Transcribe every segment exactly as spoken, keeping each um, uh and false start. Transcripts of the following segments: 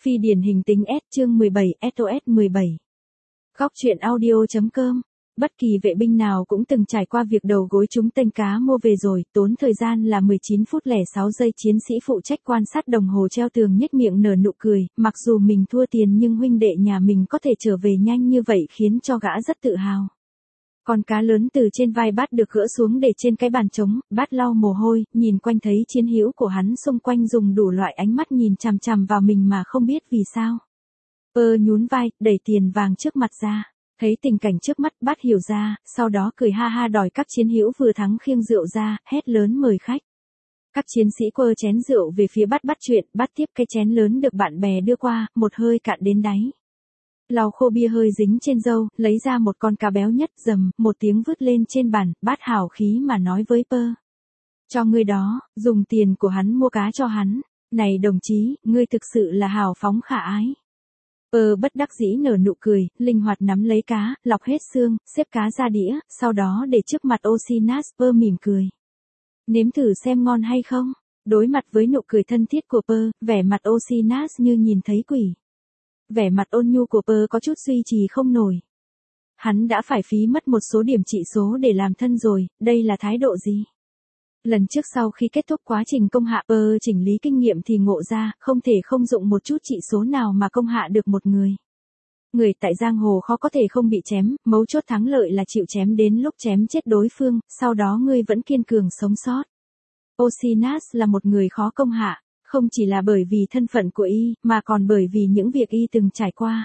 Phi điển hình tính S chương mười bảy S O S mười bảy. Góc truyện audio.com. Bất kỳ vệ binh nào cũng từng trải qua việc đầu gối trúng tên cá mua về rồi, tốn thời gian là mười chín phút lẻ sáu giây. Chiến sĩ phụ trách quan sát đồng hồ treo tường nhếch miệng nở nụ cười, mặc dù mình thua tiền nhưng huynh đệ nhà mình có thể trở về nhanh như vậy khiến cho gã rất tự hào. Con cá lớn từ trên vai Bát được gỡ xuống để trên cái bàn trống, Bát lau mồ hôi, nhìn quanh thấy chiến hữu của hắn xung quanh dùng đủ loại ánh mắt nhìn chằm chằm vào mình mà không biết vì sao. Pơ nhún vai, đẩy tiền vàng trước mặt ra. Thấy tình cảnh trước mắt, Bát hiểu ra, sau đó cười ha ha đòi các chiến hữu vừa thắng khiêng rượu ra, hét lớn mời khách. Các chiến sĩ quơ chén rượu về phía Bát bắt chuyện, Bát tiếp cái chén lớn được bạn bè đưa qua, một hơi cạn đến đáy. Lau khô bia hơi dính trên râu, lấy ra một con cá béo nhất, rầm, một tiếng vứt lên trên bàn, Bát hào khí mà nói với Pơ. Cho ngươi đó, dùng tiền của hắn mua cá cho hắn. Này đồng chí, ngươi thực sự là hào phóng khả ái. Pơ bất đắc dĩ nở nụ cười, linh hoạt nắm lấy cá, lọc hết xương, xếp cá ra đĩa, sau đó để trước mặt Osinat. Pơ mỉm cười. Nếm thử xem ngon hay không. Đối mặt với nụ cười thân thiết của Pơ, vẻ mặt Osinat như nhìn thấy quỷ. Vẻ mặt ôn nhu của Pơ có chút duy trì không nổi. Hắn đã phải phí mất một số điểm trị số để làm thân rồi, đây là thái độ gì? Lần trước sau khi kết thúc quá trình công hạ, Pơ chỉnh lý kinh nghiệm thì ngộ ra, không thể không dụng một chút trị số nào mà công hạ được một người. Người tại giang hồ khó có thể không bị chém, mấu chốt thắng lợi là chịu chém đến lúc chém chết đối phương, sau đó ngươi vẫn kiên cường sống sót. Osinat là một người khó công hạ. Không chỉ là bởi vì thân phận của y, mà còn bởi vì những việc y từng trải qua.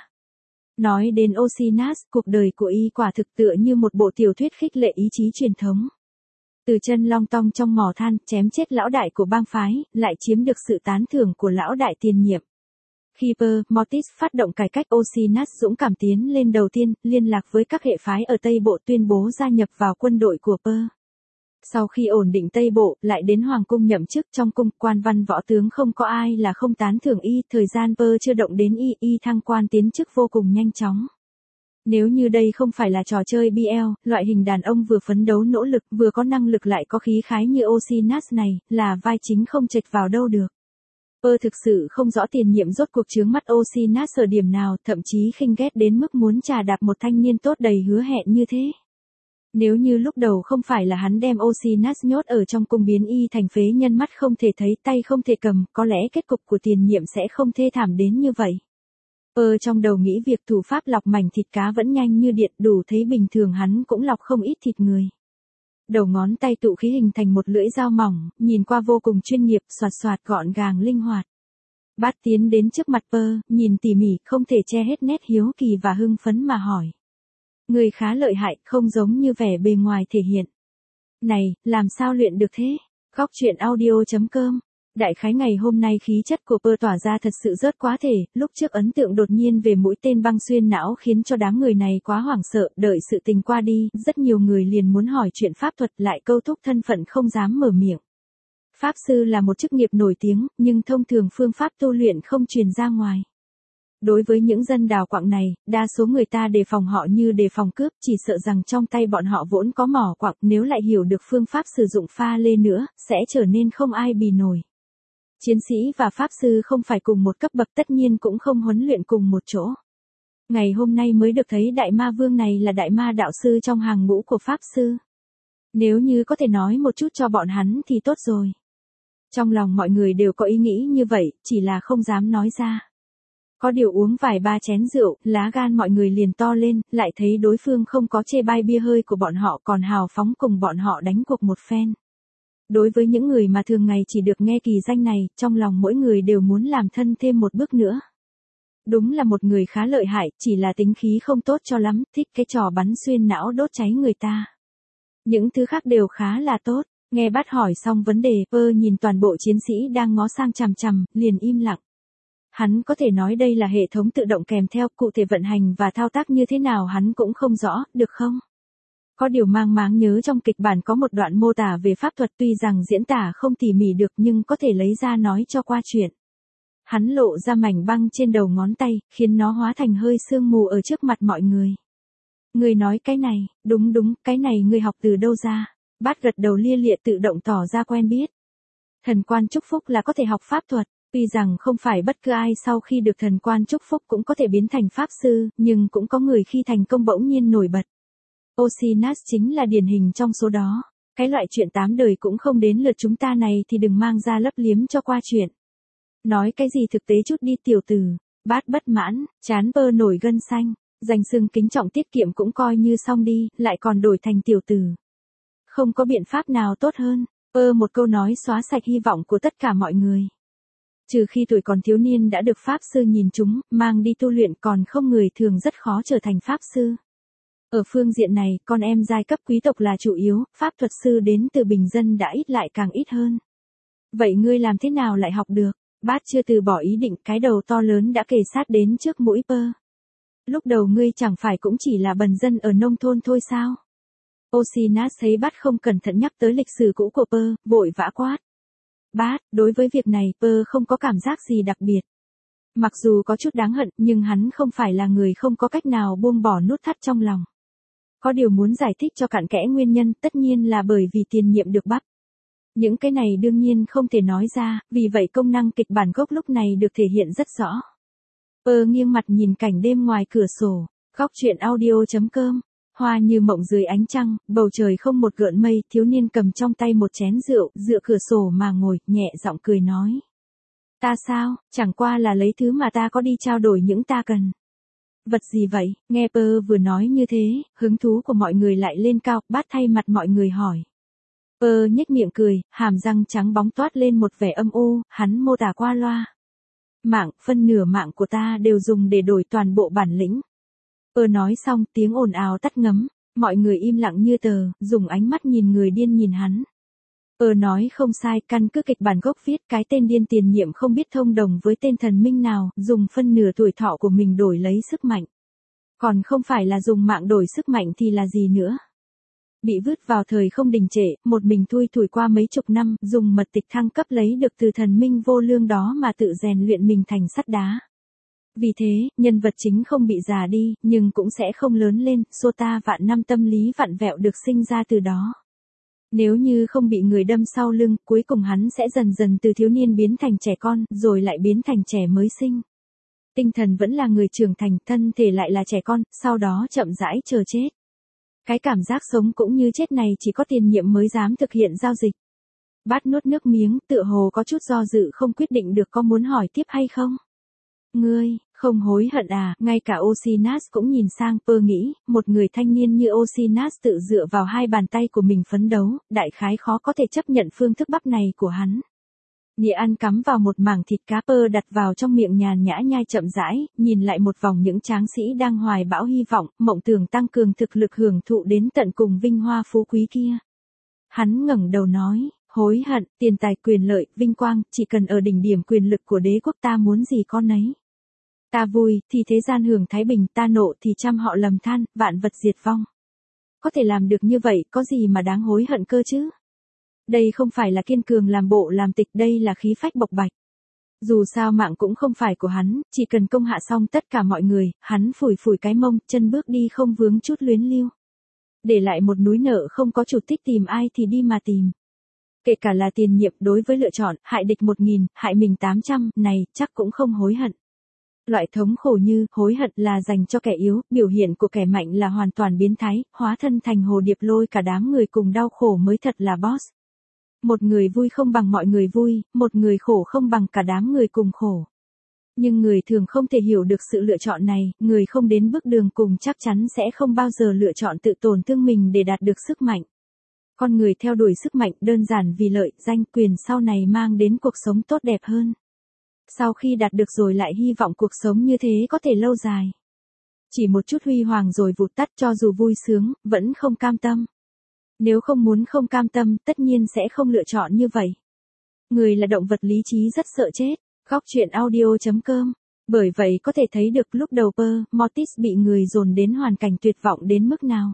Nói đến Osinat, cuộc đời của y quả thực tựa như một bộ tiểu thuyết khích lệ ý chí truyền thống. Từ chân long tong trong mỏ than, chém chết lão đại của bang phái, lại chiếm được sự tán thưởng của lão đại tiền nhiệm. Khi Pơ Mortis phát động cải cách, Osinat dũng cảm tiến lên đầu tiên, liên lạc với các hệ phái ở Tây Bộ tuyên bố gia nhập vào quân đội của Pơ. Sau khi ổn định Tây Bộ, lại đến Hoàng cung nhậm chức. Trong cung, quan văn võ tướng không có ai là không tán thưởng y, thời gian Pơ chưa động đến y, y thăng quan tiến chức vô cùng nhanh chóng. Nếu như đây không phải là trò chơi bê lờ, loại hình đàn ông vừa phấn đấu nỗ lực, vừa có năng lực lại có khí khái như Osinat này, là vai chính không chệch vào đâu được. Pơ thực sự không rõ tiền nhiệm rốt cuộc chướng mắt Osinat ở điểm nào, thậm chí khinh ghét đến mức muốn chà đạp một thanh niên tốt đầy hứa hẹn như thế. Nếu như lúc đầu không phải là hắn đem Osinat nhốt ở trong cung biến y thành phế nhân, mắt không thể thấy tay không thể cầm, có lẽ kết cục của tiền nhiệm sẽ không thê thảm đến như vậy. Pơ trong đầu nghĩ việc thủ pháp lọc mảnh thịt cá vẫn nhanh như điện, đủ thấy bình thường hắn cũng lọc không ít thịt người. Đầu ngón tay tụ khí hình thành một lưỡi dao mỏng, nhìn qua vô cùng chuyên nghiệp, xoạt xoạt gọn gàng linh hoạt. Bát tiến đến trước mặt Pơ, nhìn tỉ mỉ, không thể che hết nét hiếu kỳ và hưng phấn mà hỏi. Người khá lợi hại, không giống như vẻ bề ngoài thể hiện. Này, làm sao luyện được thế? Góc truyện audio.com. Đại khái ngày hôm nay khí chất của Pơ tỏa ra thật sự rớt quá thể, lúc trước ấn tượng đột nhiên về mũi tên băng xuyên não khiến cho đám người này quá hoảng sợ, đợi sự tình qua đi, rất nhiều người liền muốn hỏi chuyện pháp thuật, lại câu thúc thân phận không dám mở miệng. Pháp sư là một chức nghiệp nổi tiếng, nhưng thông thường phương pháp tu luyện không truyền ra ngoài. Đối với những dân đào quặng này, đa số người ta đề phòng họ như đề phòng cướp, chỉ sợ rằng trong tay bọn họ vốn có mỏ quặng, nếu lại hiểu được phương pháp sử dụng pha lê nữa, sẽ trở nên không ai bì nổi. Chiến sĩ và pháp sư không phải cùng một cấp bậc, tất nhiên cũng không huấn luyện cùng một chỗ. Ngày hôm nay mới được thấy đại ma vương này là đại ma đạo sư trong hàng ngũ của pháp sư. Nếu như có thể nói một chút cho bọn hắn thì tốt rồi. Trong lòng mọi người đều có ý nghĩ như vậy, chỉ là không dám nói ra. Có điều uống vài ba chén rượu, lá gan mọi người liền to lên, lại thấy đối phương không có chê bai bia hơi của bọn họ, còn hào phóng cùng bọn họ đánh cuộc một phen. Đối với những người mà thường ngày chỉ được nghe kỳ danh này, trong lòng mỗi người đều muốn làm thân thêm một bước nữa. Đúng là một người khá lợi hại, chỉ là tính khí không tốt cho lắm, thích cái trò bắn xuyên não đốt cháy người ta. Những thứ khác đều khá là tốt. Nghe Bát hỏi xong vấn đề, Pơ nhìn toàn bộ chiến sĩ đang ngó sang chằm chằm, liền im lặng. Hắn có thể nói đây là hệ thống tự động kèm theo, cụ thể vận hành và thao tác như thế nào hắn cũng không rõ, được không? Có điều mang máng nhớ trong kịch bản có một đoạn mô tả về pháp thuật, tuy rằng diễn tả không tỉ mỉ được nhưng có thể lấy ra nói cho qua chuyện. Hắn lộ ra mảnh băng trên đầu ngón tay, khiến nó hóa thành hơi sương mù ở trước mặt mọi người. Người nói cái này, đúng đúng, cái này người học từ đâu ra? Bát gật đầu lia lịa tự động tỏ ra quen biết. Thần quan chúc phúc là có thể học pháp thuật. Tuy rằng không phải bất cứ ai sau khi được thần quan chúc phúc cũng có thể biến thành pháp sư, nhưng cũng có người khi thành công bỗng nhiên nổi bật. Osinus chính là điển hình trong số đó. Cái loại chuyện tám đời cũng không đến lượt chúng ta này thì đừng mang ra lấp liếm cho qua chuyện. Nói cái gì thực tế chút đi tiểu tử. Bát bất mãn, chán Pơ nổi gân xanh, danh xưng kính trọng tiết kiệm cũng coi như xong đi, lại còn đổi thành tiểu tử. Không có biện pháp nào tốt hơn. Pơ một câu nói xóa sạch hy vọng của tất cả mọi người. Trừ khi tuổi còn thiếu niên đã được pháp sư nhìn chúng, mang đi tu luyện, còn không người thường rất khó trở thành pháp sư. Ở phương diện này, con em giai cấp quý tộc là chủ yếu, pháp thuật sư đến từ bình dân đã ít lại càng ít hơn. Vậy ngươi làm thế nào lại học được? Bát chưa từ bỏ ý định, cái đầu to lớn đã kề sát đến trước mũi Pơ. Lúc đầu ngươi chẳng phải cũng chỉ là bần dân ở nông thôn thôi sao? Osinus thấy Bát không cẩn thận nhắc tới lịch sử cũ của Pơ, vội vã quát. Bát, đối với việc này Pơ không có cảm giác gì đặc biệt. Mặc dù có chút đáng hận, nhưng hắn không phải là người không có cách nào buông bỏ nút thắt trong lòng. Có điều muốn giải thích cho cặn kẽ nguyên nhân, tất nhiên là bởi vì tiền nhiệm được bắp. Những cái này đương nhiên không thể nói ra, vì vậy công năng kịch bản gốc lúc này được thể hiện rất rõ. Pơ nghiêng mặt nhìn cảnh đêm ngoài cửa sổ, góc chuyện audio chấm com. Hoa như mộng dưới ánh trăng, bầu trời không một gợn mây, thiếu niên cầm trong tay một chén rượu, dựa cửa sổ mà ngồi, nhẹ giọng cười nói. Ta sao, chẳng qua là lấy thứ mà ta có đi trao đổi những ta cần. Vật gì vậy? Nghe Pơ vừa nói như thế, hứng thú của mọi người lại lên cao, Bát thay mặt mọi người hỏi. Pơ nhếch miệng cười, hàm răng trắng bóng toát lên một vẻ âm u, hắn mô tả qua loa. Mạng, phân nửa mạng của ta đều dùng để đổi toàn bộ bản lĩnh. Pơ nói xong, tiếng ồn ào tắt ngấm, mọi người im lặng như tờ, dùng ánh mắt nhìn người điên nhìn hắn. Pơ nói không sai, căn cứ kịch bản gốc viết cái tên điên tiền nhiệm không biết thông đồng với tên thần minh nào, dùng phân nửa tuổi thọ của mình đổi lấy sức mạnh. Còn không phải là dùng mạng đổi sức mạnh thì là gì nữa. Bị vứt vào thời không đình trệ, một mình thui thủi qua mấy chục năm, dùng mật tịch thăng cấp lấy được từ thần minh vô lương đó mà tự rèn luyện mình thành sắt đá. Vì thế, nhân vật chính không bị già đi, nhưng cũng sẽ không lớn lên, Sota vạn năm tâm lý vặn vẹo được sinh ra từ đó. Nếu như không bị người đâm sau lưng, cuối cùng hắn sẽ dần dần từ thiếu niên biến thành trẻ con, rồi lại biến thành trẻ mới sinh. Tinh thần vẫn là người trưởng thành, thân thể lại là trẻ con, sau đó chậm rãi chờ chết. Cái cảm giác sống cũng như chết này chỉ có tiền nhiệm mới dám thực hiện giao dịch. Bát nuốt nước miếng, tựa hồ có chút do dự không quyết định được có muốn hỏi tiếp hay không. Ngươi, không hối hận à? Ngay cả Osinus cũng nhìn sang Pơ nghĩ, một người thanh niên như Osinus tự dựa vào hai bàn tay của mình phấn đấu, đại khái khó có thể chấp nhận phương thức bắp này của hắn. Nĩa ăn cắm vào một mảng thịt cá, Pơ đặt vào trong miệng nhàn nhã nhai chậm rãi, nhìn lại một vòng những tráng sĩ đang hoài bão hy vọng, mộng tưởng tăng cường thực lực hưởng thụ đến tận cùng vinh hoa phú quý kia. Hắn ngẩng đầu nói, hối hận, tiền tài quyền lợi, vinh quang, chỉ cần ở đỉnh điểm quyền lực của đế quốc ta muốn gì con nấy. Ta vui, thì thế gian hưởng thái bình, ta nộ thì trăm họ lầm than, vạn vật diệt vong. Có thể làm được như vậy, có gì mà đáng hối hận cơ chứ? Đây không phải là kiên cường làm bộ làm tịch, đây là khí phách bộc bạch. Dù sao mạng cũng không phải của hắn, chỉ cần công hạ xong tất cả mọi người, hắn phủi phủi cái mông, chân bước đi không vướng chút luyến lưu. Để lại một núi nợ không có chủ tích, tìm ai thì đi mà tìm. Kể cả là tiền nhiệm, đối với lựa chọn, hại địch một nghìn, hại mình tám trăm, này, chắc cũng không hối hận. Loại thống khổ như, hối hận là dành cho kẻ yếu, biểu hiện của kẻ mạnh là hoàn toàn biến thái, hóa thân thành hồ điệp lôi cả đám người cùng đau khổ mới thật là boss. Một người vui không bằng mọi người vui, một người khổ không bằng cả đám người cùng khổ. Nhưng người thường không thể hiểu được sự lựa chọn này, người không đến bước đường cùng chắc chắn sẽ không bao giờ lựa chọn tự tổn thương mình để đạt được sức mạnh. Con người theo đuổi sức mạnh đơn giản vì lợi, danh, quyền sau này mang đến cuộc sống tốt đẹp hơn. Sau khi đạt được rồi lại hy vọng cuộc sống như thế có thể lâu dài. Chỉ một chút huy hoàng rồi vụt tắt, cho dù vui sướng, vẫn không cam tâm. Nếu không muốn không cam tâm, tất nhiên sẽ không lựa chọn như vậy. Người là động vật lý trí rất sợ chết. Góc chuyện audio chấm com. Bởi vậy có thể thấy được lúc đầu Pơ, Mortis bị người dồn đến hoàn cảnh tuyệt vọng đến mức nào.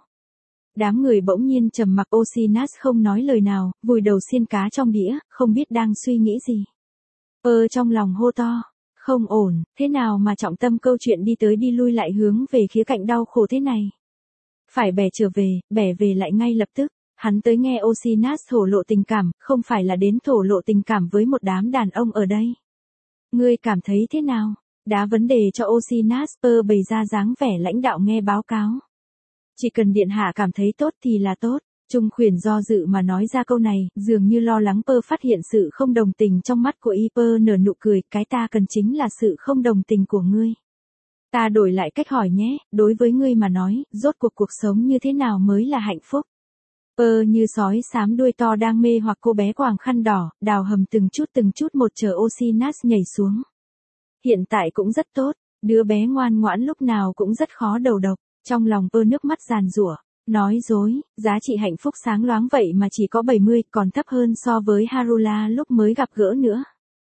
Đám người bỗng nhiên trầm mặc, Osinus không nói lời nào, vùi đầu xiên cá trong đĩa, không biết đang suy nghĩ gì. Pơ trong lòng hô to. Không ổn, thế nào mà trọng tâm câu chuyện đi tới đi lui lại hướng về khía cạnh đau khổ thế này. Phải bẻ trở về, bẻ về lại ngay lập tức. Hắn tới nghe Osinus thổ lộ tình cảm, không phải là đến thổ lộ tình cảm với một đám đàn ông ở đây. Ngươi cảm thấy thế nào? Đá vấn đề cho Osinat, Pơ bày ra dáng vẻ lãnh đạo nghe báo cáo. Chỉ cần điện hạ cảm thấy tốt thì là tốt. Trung Khuyển do dự mà nói ra câu này, dường như lo lắng Pơ phát hiện sự không đồng tình trong mắt của y. Pơ nở nụ cười, cái ta cần chính là sự không đồng tình của ngươi. Ta đổi lại cách hỏi nhé, đối với ngươi mà nói, rốt cuộc cuộc sống như thế nào mới là hạnh phúc? Pơ như sói xám đuôi to đang mê hoặc cô bé quàng khăn đỏ, đào hầm từng chút từng chút một chờ Osinat nhảy xuống. Hiện tại cũng rất tốt, đứa bé ngoan ngoãn lúc nào cũng rất khó đầu độc, trong lòng Pơ nước mắt giàn giụa. Nói dối, giá trị hạnh phúc sáng loáng vậy mà chỉ có bảy mươi, còn thấp hơn so với Harula lúc mới gặp gỡ nữa.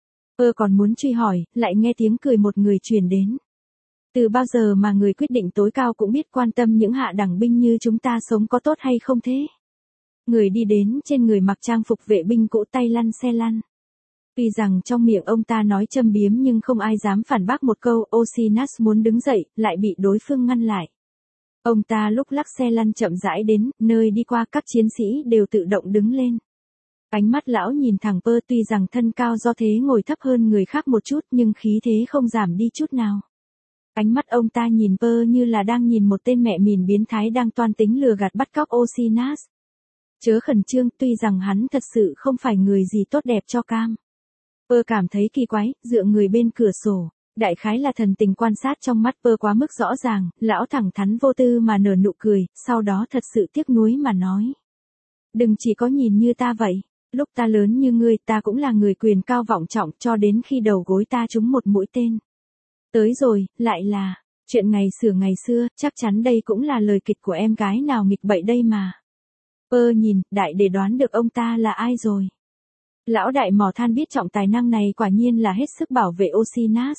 Pơ còn muốn truy hỏi, lại nghe tiếng cười một người truyền đến. Từ bao giờ mà người quyết định tối cao cũng biết quan tâm những hạ đẳng binh như chúng ta sống có tốt hay không thế? Người đi đến trên người mặc trang phục vệ binh cũ, tay lăn xe lăn. Tuy rằng trong miệng ông ta nói châm biếm nhưng không ai dám phản bác một câu. Osinat muốn đứng dậy, lại bị đối phương ngăn lại. Ông ta lúc lắc xe lăn chậm rãi đến, nơi đi qua các chiến sĩ đều tự động đứng lên. Ánh mắt lão nhìn thẳng Pơ, tuy rằng thân cao do thế ngồi thấp hơn người khác một chút nhưng khí thế không giảm đi chút nào. Ánh mắt ông ta nhìn Pơ như là đang nhìn một tên mẹ mìn biến thái đang toan tính lừa gạt bắt cóc Osinat. Chớ khẩn trương, tuy rằng hắn thật sự không phải người gì tốt đẹp cho cam. Pơ cảm thấy kỳ quái, dựa người bên cửa sổ. Đại khái là thần tình quan sát trong mắt Pơ quá mức rõ ràng, lão thẳng thắn vô tư mà nở nụ cười, sau đó thật sự tiếc nuối mà nói. Đừng chỉ có nhìn như ta vậy, lúc ta lớn như ngươi ta cũng là người quyền cao vọng trọng cho đến khi đầu gối ta trúng một mũi tên. Tới rồi, lại là, chuyện ngày xưa ngày xưa, chắc chắn đây cũng là lời kịch của em gái nào nghịch bậy đây mà. Pơ nhìn, đại để đoán được ông ta là ai rồi. Lão đại mò than biết trọng tài năng này quả nhiên là hết sức bảo vệ Osinat.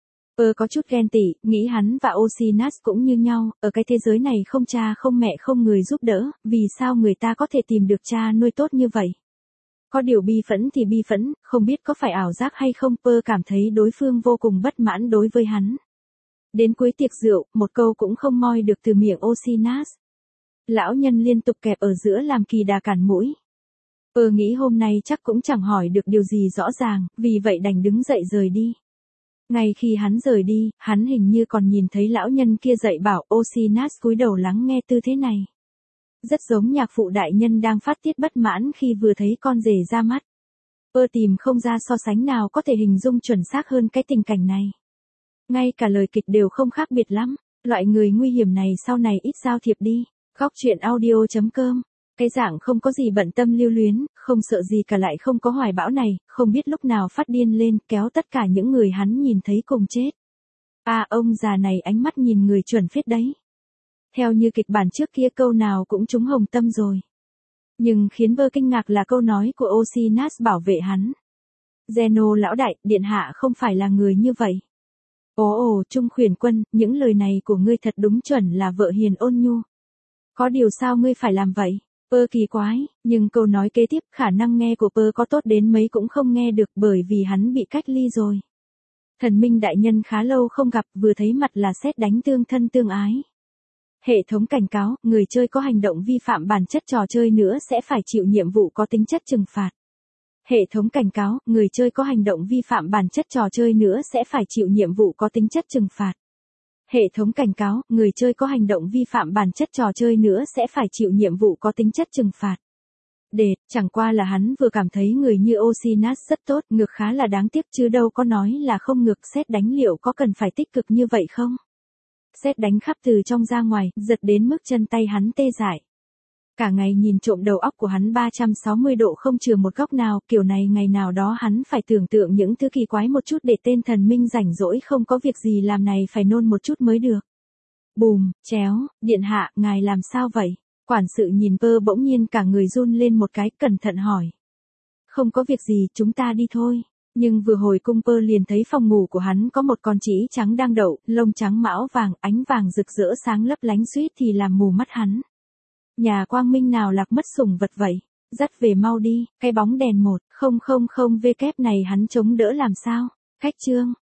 Pơ có chút ghen tị, nghĩ hắn và Osinat cũng như nhau, ở cái thế giới này không cha không mẹ không người giúp đỡ, vì sao người ta có thể tìm được cha nuôi tốt như vậy? Có điều bi phẫn thì bi phẫn, không biết có phải ảo giác hay không. Pơ cảm thấy đối phương vô cùng bất mãn đối với hắn. Đến cuối tiệc rượu, một câu cũng không moi được từ miệng Osinat. Lão nhân liên tục kẹp ở giữa làm kỳ đà cản mũi. Pơ nghĩ hôm nay chắc cũng chẳng hỏi được điều gì rõ ràng, vì vậy đành đứng dậy rời đi. Ngay khi hắn rời đi, hắn hình như còn nhìn thấy lão nhân kia dạy bảo. Osinat cúi đầu lắng nghe tư thế này. Rất giống nhạc phụ đại nhân đang phát tiết bất mãn khi vừa thấy con rể ra mắt. Pơ tìm không ra so sánh nào có thể hình dung chuẩn xác hơn cái tình cảnh này. Ngay cả lời kịch đều không khác biệt lắm, loại người nguy hiểm này sau này ít giao thiệp đi. Góc truyện audio chấm com. Cái dạng không có gì bận tâm lưu luyến, không sợ gì cả lại không có hoài bão này, không biết lúc nào phát điên lên, kéo tất cả những người hắn nhìn thấy cùng chết. À, ông già này ánh mắt nhìn người chuẩn phết đấy. Theo như kịch bản trước kia câu nào cũng trúng hồng tâm rồi. Nhưng khiến Pơ kinh ngạc là câu nói của Osinat bảo vệ hắn. Zeno lão đại, điện hạ không phải là người như vậy. Ồ ồ, Trung Khuyển quân, những lời này của ngươi thật đúng chuẩn là vợ hiền ôn nhu. Có điều sao ngươi phải làm vậy? Pơ kỳ quái, nhưng câu nói kế tiếp khả năng nghe của Pơ có tốt đến mấy cũng không nghe được bởi vì hắn bị cách ly rồi. Thần minh đại nhân khá lâu không gặp, vừa thấy mặt là sét đánh tương thân tương ái. Hệ thống cảnh cáo, người chơi có hành động vi phạm bản chất trò chơi nữa sẽ phải chịu nhiệm vụ có tính chất trừng phạt. Hệ thống cảnh cáo, người chơi có hành động vi phạm bản chất trò chơi nữa sẽ phải chịu nhiệm vụ có tính chất trừng phạt. Hệ thống cảnh cáo, người chơi có hành động vi phạm bản chất trò chơi nữa sẽ phải chịu nhiệm vụ có tính chất trừng phạt. Đệt, chẳng qua là hắn vừa cảm thấy người như Osinat rất tốt, ngược khá là đáng tiếc chứ đâu có nói là không. Ngược sét đánh liệu có cần phải tích cực như vậy không? Sét đánh khắp từ trong ra ngoài, giật đến mức chân tay hắn tê dại. Cả ngày nhìn trộm đầu óc của hắn ba trăm sáu mươi độ không chừa một góc nào, kiểu này ngày nào đó hắn phải tưởng tượng những thứ kỳ quái một chút để tên thần minh rảnh rỗi không có việc gì làm này phải nôn một chút mới được. Bùm, chéo, điện hạ, ngài làm sao vậy? Quản sự nhìn Pơ bỗng nhiên cả người run lên một cái, cẩn thận hỏi. Không có việc gì, chúng ta đi thôi. Nhưng vừa hồi cung Pơ liền thấy phòng ngủ của hắn có một con trĩ trắng đang đậu, lông trắng mão vàng, ánh vàng rực rỡ sáng lấp lánh suýt thì làm mù mắt hắn. Nhà quang minh nào lạc mất sủng vật vậy? Dắt về mau đi, cái bóng đèn một, không không không vê kép này hắn chống đỡ làm sao? Khách trương,